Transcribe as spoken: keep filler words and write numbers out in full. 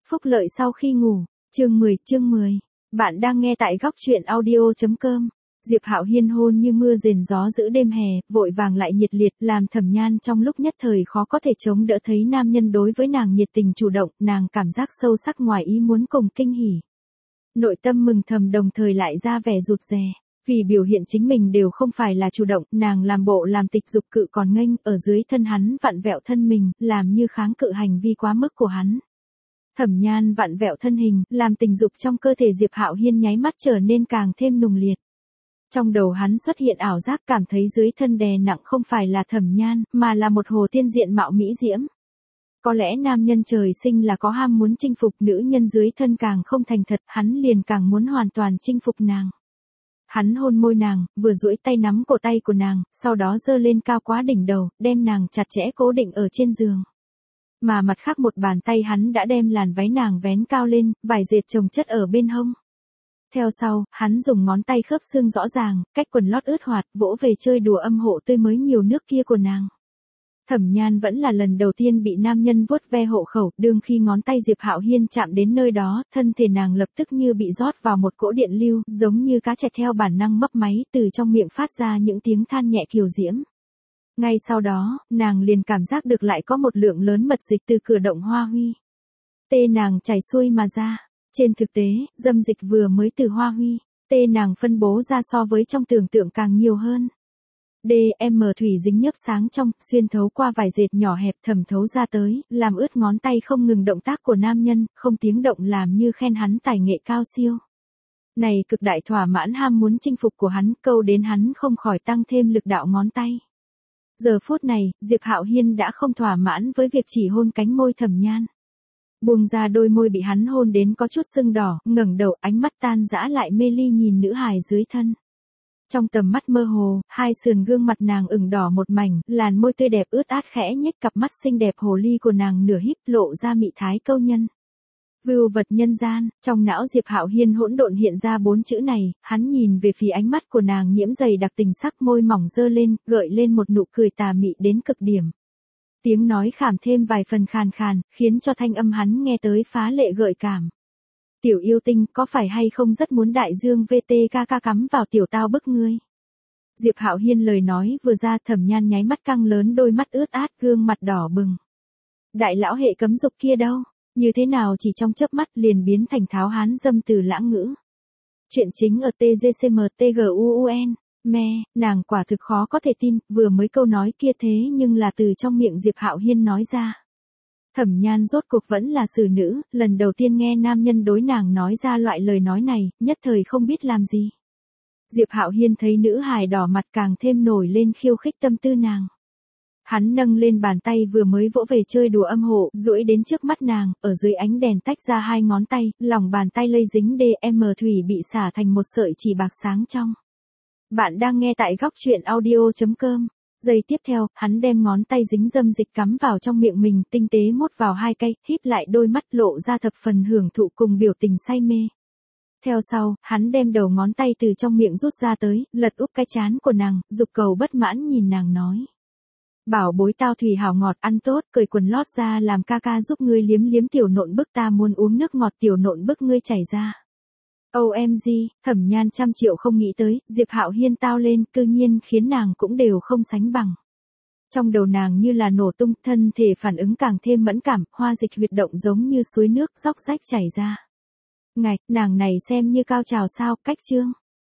Phúc lợi sau khi ngủ, chương mười, chương mười. Bạn đang nghe tại góc truyện audio chấm com. Diệp Hạo Hiên hôn như mưa rền gió giữa đêm hè, vội vàng lại nhiệt liệt, làm Thẩm Nhan trong lúc nhất thời khó có thể chống đỡ thấy nam nhân đối với nàng nhiệt tình chủ động, nàng cảm giác sâu sắc ngoài ý muốn cùng kinh hỉ. Nội tâm mừng thầm đồng thời lại ra vẻ rụt rè. Vì biểu hiện chính mình đều không phải là chủ động, nàng làm bộ làm tịch dục cự còn nghênh, ở dưới thân hắn vặn vẹo thân mình, làm như kháng cự hành vi quá mức của hắn. Thẩm Nhan vặn vẹo thân hình, làm tình dục trong cơ thể Diệp Hạo Hiên nháy mắt trở nên càng thêm nùng liệt. Trong đầu hắn xuất hiện ảo giác cảm thấy dưới thân đè nặng không phải là Thẩm Nhan, mà là một hồ tiên diện mạo mỹ diễm. Có lẽ nam nhân trời sinh là có ham muốn chinh phục, nữ nhân dưới thân càng không thành thật, hắn liền càng muốn hoàn toàn chinh phục nàng. Hắn hôn môi nàng, vừa duỗi tay nắm cổ tay của nàng, sau đó giơ lên cao quá đỉnh đầu, đem nàng chặt chẽ cố định ở trên giường. Mà mặt khác một bàn tay hắn đã đem làn váy nàng vén cao lên, vải dệt chồng chất ở bên hông. Theo sau, hắn dùng ngón tay khớp xương rõ ràng, cách quần lót ướt hoạt, vỗ về chơi đùa âm hộ tươi mới nhiều nước kia của nàng. Thẩm Nhan vẫn là lần đầu tiên bị nam nhân vuốt ve hộ khẩu, đương khi ngón tay Diệp Hạo Hiên chạm đến nơi đó, thân thể nàng lập tức như bị rót vào một cỗ điện lưu, giống như cá trạch theo bản năng mấp máy, từ trong miệng phát ra những tiếng than nhẹ kiều diễm. Ngay sau đó, nàng liền cảm giác được lại có một lượng lớn mật dịch từ cửa động hoa huy. Tê nàng chảy xuôi mà ra. Trên thực tế, dâm dịch vừa mới từ hoa huy, tê nàng phân bố ra so với trong tưởng tượng càng nhiều hơn. D M thủy dính nhấp sáng trong, xuyên thấu qua vải dệt nhỏ hẹp thẩm thấu ra tới, làm ướt ngón tay không ngừng động tác của nam nhân, không tiếng động làm như khen hắn tài nghệ cao siêu. Này cực đại thỏa mãn ham muốn chinh phục của hắn, câu đến hắn không khỏi tăng thêm lực đạo ngón tay. Giờ phút này, Diệp Hạo Hiên đã không thỏa mãn với việc chỉ hôn cánh môi Thẩm Nhan. Buông ra đôi môi bị hắn hôn đến có chút sưng đỏ, ngẩng đầu, ánh mắt tan dã lại mê ly nhìn nữ hài dưới thân. Trong tầm mắt mơ hồ, hai sườn gương mặt nàng ửng đỏ một mảnh, làn môi tươi đẹp ướt át khẽ nhếch, cặp mắt xinh đẹp hồ ly của nàng nửa híp lộ ra mị thái câu nhân. Vưu vật nhân gian, trong não Diệp Hạo Hiên hỗn độn hiện ra bốn chữ này, hắn nhìn về phía ánh mắt của nàng nhiễm dày đặc tình sắc, môi mỏng dơ lên, gợi lên một nụ cười tà mị đến cực điểm. Tiếng nói khảm thêm vài phần khàn khàn, khiến cho thanh âm hắn nghe tới phá lệ gợi cảm. Tiểu yêu tinh, có phải hay không rất muốn đại dương vê tê ca ca cắm vào tiểu tao bức ngươi? Diệp Hạo Hiên lời nói vừa ra, Thẩm Nhan nháy mắt căng lớn đôi mắt ướt át, gương mặt đỏ bừng. Đại lão hệ cấm dục kia đâu? Như thế nào chỉ trong chớp mắt liền biến thành tháo hán dâm từ lãng ngữ. Chuyện chính ở tê giê xê em tê giê u u en. Mẹ, nàng quả thực khó có thể tin, vừa mới câu nói kia thế nhưng là từ trong miệng Diệp Hạo Hiên nói ra. Thẩm Nhan rốt cuộc vẫn là xử nữ, lần đầu tiên nghe nam nhân đối nàng nói ra loại lời nói này, nhất thời không biết làm gì. Diệp Hạo Hiên thấy nữ hài đỏ mặt càng thêm nổi lên khiêu khích tâm tư nàng. Hắn nâng lên bàn tay vừa mới vỗ về chơi đùa âm hộ, duỗi đến trước mắt nàng, ở dưới ánh đèn tách ra hai ngón tay, lòng bàn tay lây dính D M thủy bị xả thành một sợi chỉ bạc sáng trong. Bạn đang nghe tại góc truyện audio chấm com. Giây tiếp theo, hắn đem ngón tay dính dâm dịch cắm vào trong miệng mình, tinh tế mốt vào hai cây, híp lại đôi mắt lộ ra thập phần hưởng thụ cùng biểu tình say mê. Theo sau, hắn đem đầu ngón tay từ trong miệng rút ra tới, lật úp cái trán của nàng, dục cầu bất mãn nhìn nàng nói. Bảo bối tao thủy hảo ngọt, ăn tốt, cởi quần lót ra làm ca ca giúp ngươi liếm liếm tiểu nộn bức, ta muốn uống nước ngọt tiểu nộn bức ngươi chảy ra. O M G, Thẩm Nhan trăm triệu không nghĩ tới, Diệp Hạo Hiên tao lên, cư nhiên khiến nàng cũng đều không sánh bằng. Trong đầu nàng như là nổ tung, thân thể phản ứng càng thêm mẫn cảm, hoa dịch huyệt động giống như suối nước, róc rách chảy ra. Ngạch, nàng này xem như cao trào sao, cách chương.